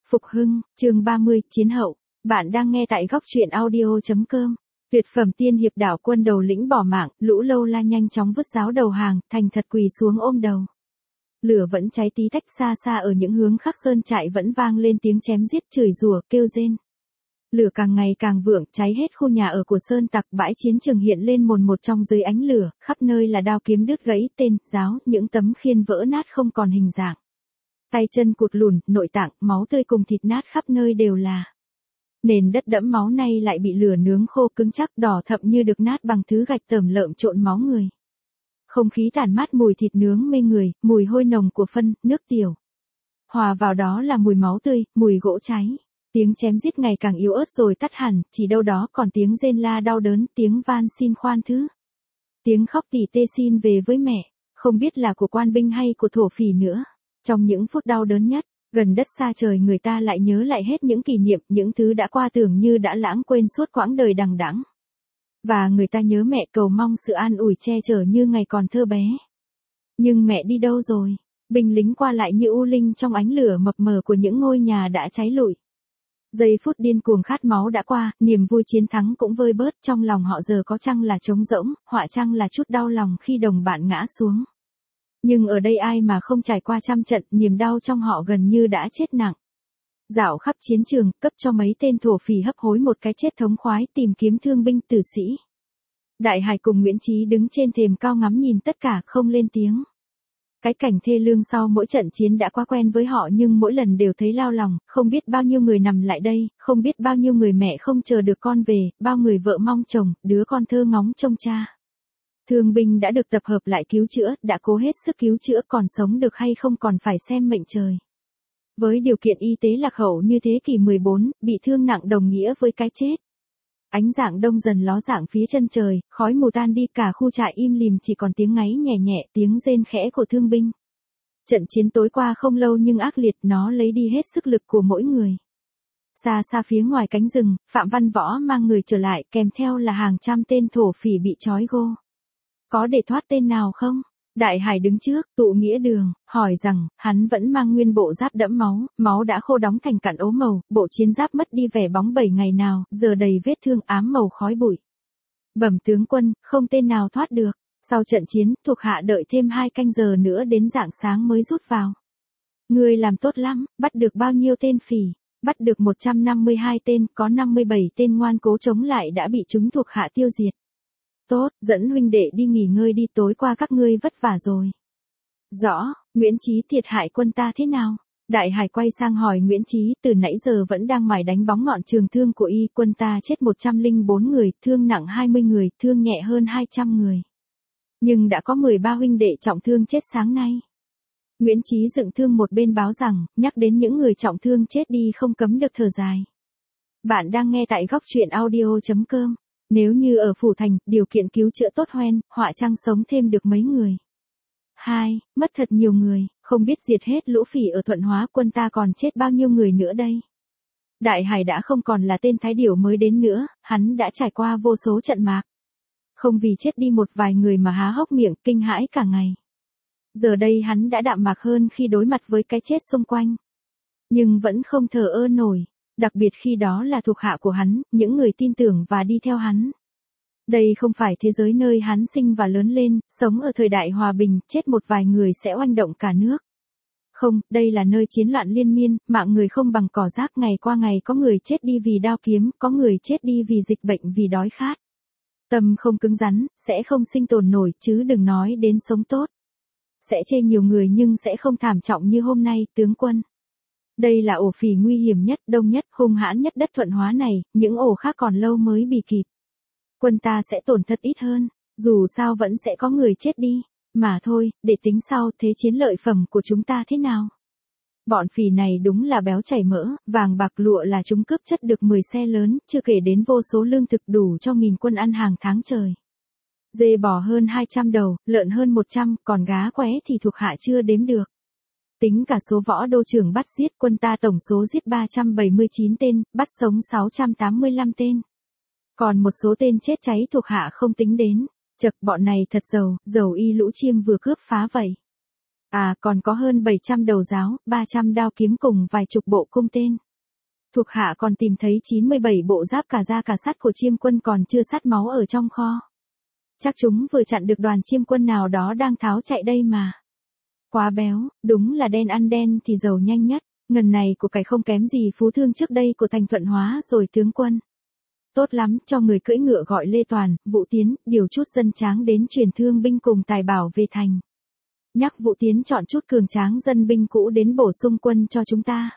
Phục hưng, chương 30, chiến hậu. Bạn đang nghe tại góc truyện audio.com. Tuyệt phẩm tiên hiệp đảo quân đầu lĩnh bỏ mạng, Lũ Lâu La nhanh chóng vứt giáo đầu hàng, thành thật quỳ xuống ôm đầu. Lửa vẫn cháy tí tách, xa xa ở những hướng khác sơn trại vẫn vang lên tiếng chém giết, chửi rủa, kêu rên. Lửa càng ngày càng vượng, cháy hết khu nhà ở của sơn tặc, bãi chiến trường hiện lên mồn một trong dưới ánh lửa, khắp nơi là đao kiếm đứt gãy, tên, giáo, những tấm khiên vỡ nát không còn hình dạng. Tay chân cụt lùn, nội tạng, máu tươi cùng thịt nát khắp nơi đều là. Nền đất đẫm máu này lại bị lửa nướng khô cứng chắc, đỏ thẫm như được nát bằng thứ gạch tởm lợm trộn máu người. Không khí tản mát mùi thịt nướng mê người, mùi hôi nồng của phân, nước tiểu. Hòa vào đó là mùi máu tươi, mùi gỗ cháy. Tiếng chém giết ngày càng yếu ớt rồi tắt hẳn, chỉ đâu đó còn tiếng rên la đau đớn, tiếng van xin khoan thứ. Tiếng khóc tỉ tê xin về với mẹ, không biết là của quan binh hay của thổ phỉ nữa. Trong những phút đau đớn nhất, gần đất xa trời người ta lại nhớ lại hết những kỷ niệm, những thứ đã qua tưởng như đã lãng quên suốt quãng đời đằng đẵng. Và người ta nhớ mẹ, cầu mong sự an ủi che chở như ngày còn thơ bé. Nhưng mẹ đi đâu rồi? Binh lính qua lại như u linh trong ánh lửa mập mờ của những ngôi nhà đã cháy lụi. Giây phút điên cuồng khát máu đã qua, niềm vui chiến thắng cũng vơi bớt, trong lòng họ giờ có chăng là trống rỗng, họa chăng là chút đau lòng khi đồng bạn ngã xuống. Nhưng ở đây ai mà không trải qua trăm trận, niềm đau trong họ gần như đã chết nặng. Dạo khắp chiến trường, cấp cho mấy tên thổ phỉ hấp hối một cái chết thống khoái, tìm kiếm thương binh tử sĩ. Đại Hải cùng Nguyễn Chí đứng trên thềm cao ngắm nhìn tất cả, không lên tiếng. Cái cảnh thê lương sau mỗi trận chiến đã quá quen với họ, nhưng mỗi lần đều thấy lao lòng, không biết bao nhiêu người nằm lại đây, không biết bao nhiêu người mẹ không chờ được con về, bao người vợ mong chồng, đứa con thơ ngóng trông cha. Thương binh đã được tập hợp lại cứu chữa, đã cố hết sức cứu chữa, còn sống được hay không còn phải xem mệnh trời. Với điều kiện y tế lạc hậu như thế kỷ 14, bị thương nặng đồng nghĩa với cái chết. Ánh rạng đông dần ló dạng phía chân trời, khói mù tan đi, cả khu trại im lìm, chỉ còn tiếng ngáy nhẹ nhẹ, tiếng rên khẽ của thương binh. Trận chiến tối qua không lâu nhưng ác liệt, nó lấy đi hết sức lực của mỗi người. Xa xa phía ngoài cánh rừng, Phạm Văn Võ mang người trở lại, kèm theo là hàng trăm tên thổ phỉ bị trói gô. Có để thoát tên nào không? Đại Hải đứng trước, tụ nghĩa đường, hỏi rằng, hắn vẫn mang nguyên bộ giáp đẫm máu, máu đã khô đóng thành cặn ố màu, bộ chiến giáp mất đi vẻ bóng 7 ngày nào, giờ đầy vết thương ám màu khói bụi. Bẩm tướng quân, không tên nào thoát được. Sau trận chiến, thuộc hạ đợi thêm 2 canh giờ nữa đến rạng sáng mới rút vào. Ngươi làm tốt lắm, bắt được bao nhiêu tên phỉ? Bắt được 152 tên, có 57 tên ngoan cố chống lại đã bị chúng thuộc hạ tiêu diệt. Tốt, dẫn huynh đệ đi nghỉ ngơi đi, tối qua các ngươi vất vả rồi. Rõ, Nguyễn Chí, thiệt hại quân ta thế nào? Đại Hải quay sang hỏi Nguyễn Chí, từ nãy giờ vẫn đang mải đánh bóng ngọn trường thương của y, quân ta chết 104 người, thương nặng 20 người, thương nhẹ hơn 200 người. Nhưng đã có 13 huynh đệ trọng thương chết sáng nay. Nguyễn Chí dựng thương một bên báo rằng, nhắc đến những người trọng thương chết đi không cấm được thở dài. Bạn đang nghe tại góc truyện audio.com. Nếu như ở Phủ Thành, điều kiện cứu chữa tốt hoen, họa chăng sống thêm được mấy người. 2. Mất thật nhiều người, không biết diệt hết lũ phỉ ở Thuận Hóa, quân ta còn chết bao nhiêu người nữa đây. Đại Hải đã không còn là tên thái điểu mới đến nữa, hắn đã trải qua vô số trận mạc. Không vì chết đi một vài người mà há hốc miệng kinh hãi cả ngày. Giờ đây hắn đã đạm mạc hơn khi đối mặt với cái chết xung quanh. Nhưng vẫn không thờ ơ nổi. Đặc biệt khi đó là thuộc hạ của hắn, những người tin tưởng và đi theo hắn. Đây không phải thế giới nơi hắn sinh và lớn lên, sống ở thời đại hòa bình, chết một vài người sẽ oanh động cả nước. Không, đây là nơi chiến loạn liên miên, mạng người không bằng cỏ rác, ngày qua ngày có người chết đi vì đao kiếm, có người chết đi vì dịch bệnh, vì đói khát. Tâm không cứng rắn, sẽ không sinh tồn nổi, chứ đừng nói đến sống tốt. Sẽ chê nhiều người nhưng sẽ không thảm trọng như hôm nay, tướng quân. Đây là ổ phỉ nguy hiểm nhất, đông nhất, hung hãn nhất đất Thuận Hóa này, những ổ khác còn lâu mới bị kịp. Quân ta sẽ tổn thất ít hơn, dù sao vẫn sẽ có người chết đi, mà thôi, để tính sau. Thế chiến lợi phẩm của chúng ta thế nào? Bọn phỉ này đúng là béo chảy mỡ, vàng bạc lụa là chúng cướp chất được 10 xe lớn, chưa kể đến vô số lương thực đủ cho 1000 quân ăn hàng tháng trời. Dê bò hơn 200 đầu, lợn hơn 100, còn gá qué thì thuộc hạ chưa đếm được. Tính cả số võ đô trưởng bắt giết, quân ta tổng số giết 379 tên, bắt sống 685 tên. Còn một số tên chết cháy thuộc hạ không tính đến. Chậc, bọn này thật giàu, giàu y lũ chiêm vừa cướp phá vậy. À còn có hơn 700 đầu giáo, 300 đao kiếm cùng vài chục bộ cung tên. Thuộc hạ còn tìm thấy 97 bộ giáp cả da cả sắt của chiêm quân còn chưa sắt máu ở trong kho. Chắc chúng vừa chặn được đoàn chiêm quân nào đó đang tháo chạy đây mà. Quá béo, đúng là đen ăn đen thì giàu nhanh nhất, ngần này của cải không kém gì phú thương trước đây của Thành Thuận Hóa rồi tướng quân. Tốt lắm, cho người cưỡi ngựa gọi Lê Toàn, Vũ Tiến, điều chút dân tráng đến truyền thương binh cùng tài bảo về thành. Nhắc Vũ Tiến chọn chút cường tráng dân binh cũ đến bổ sung quân cho chúng ta.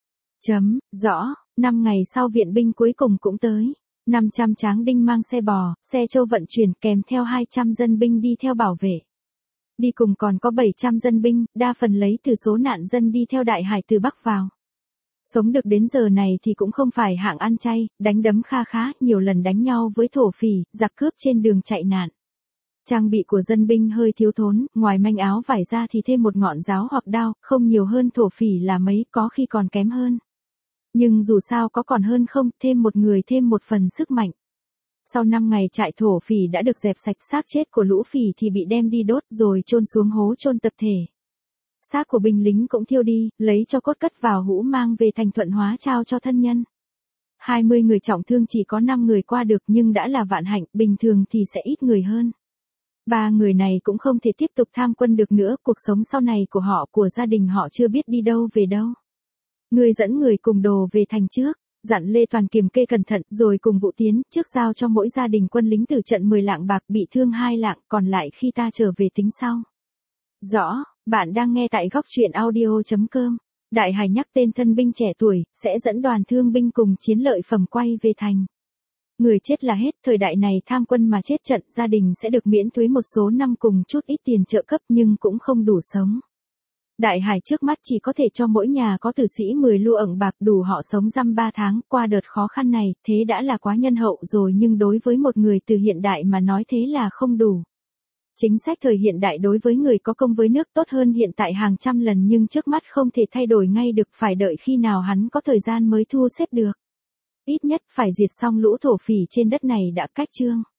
Rõ, 5 ngày sau viện binh cuối cùng cũng tới. 500 tráng đinh mang xe bò, xe trâu vận chuyển kèm theo 200 dân binh đi theo bảo vệ. Đi cùng còn có 700 dân binh, đa phần lấy từ số nạn dân đi theo Đại Hải từ Bắc vào. Sống được đến giờ này thì cũng không phải hạng ăn chay, đánh đấm kha khá, nhiều lần đánh nhau với thổ phỉ, giặc cướp trên đường chạy nạn. Trang bị của dân binh hơi thiếu thốn, ngoài manh áo vải ra thì thêm một ngọn giáo hoặc đao, không nhiều hơn thổ phỉ là mấy, có khi còn kém hơn. Nhưng dù sao có còn hơn không, thêm một người thêm một phần sức mạnh. Sau 5 ngày trại thổ phỉ đã được dẹp sạch, xác chết của lũ phỉ thì bị đem đi đốt rồi chôn xuống hố chôn tập thể. Xác của binh lính cũng thiêu đi, lấy cho cốt cất vào hũ mang về Thành Thuận Hóa trao cho thân nhân. 20 người trọng thương chỉ có 5 người qua được nhưng đã là vạn hạnh, bình thường thì sẽ ít người hơn. 3 người này cũng không thể tiếp tục tham quân được nữa, cuộc sống sau này của họ, của gia đình họ chưa biết đi đâu về đâu. Người dẫn người cùng đồ về thành trước, dặn Lê Toàn kiểm kê cẩn thận rồi cùng Vũ Tiến trước giao cho mỗi gia đình quân lính từ trận 10 lạng bạc, bị thương 2 lạng, còn lại khi ta trở về tính sau. Rõ, bạn đang nghe tại góc truyện audio.com. Đại Hải nhắc tên thân binh trẻ tuổi, sẽ dẫn đoàn thương binh cùng chiến lợi phẩm quay về thành. Người chết là hết, thời đại này tham quân mà chết trận, gia đình sẽ được miễn thuế một số năm cùng chút ít tiền trợ cấp nhưng cũng không đủ sống. Đại Hải trước mắt chỉ có thể cho mỗi nhà có tử sĩ 10 lu ẩn bạc đủ họ sống dăm 3 tháng, qua đợt khó khăn này, thế đã là quá nhân hậu rồi nhưng đối với một người từ hiện đại mà nói thế là không đủ. Chính sách thời hiện đại đối với người có công với nước tốt hơn hiện tại hàng trăm lần nhưng trước mắt không thể thay đổi ngay được, phải đợi khi nào hắn có thời gian mới thu xếp được. Ít nhất phải diệt xong lũ thổ phỉ trên đất này đã cách chương.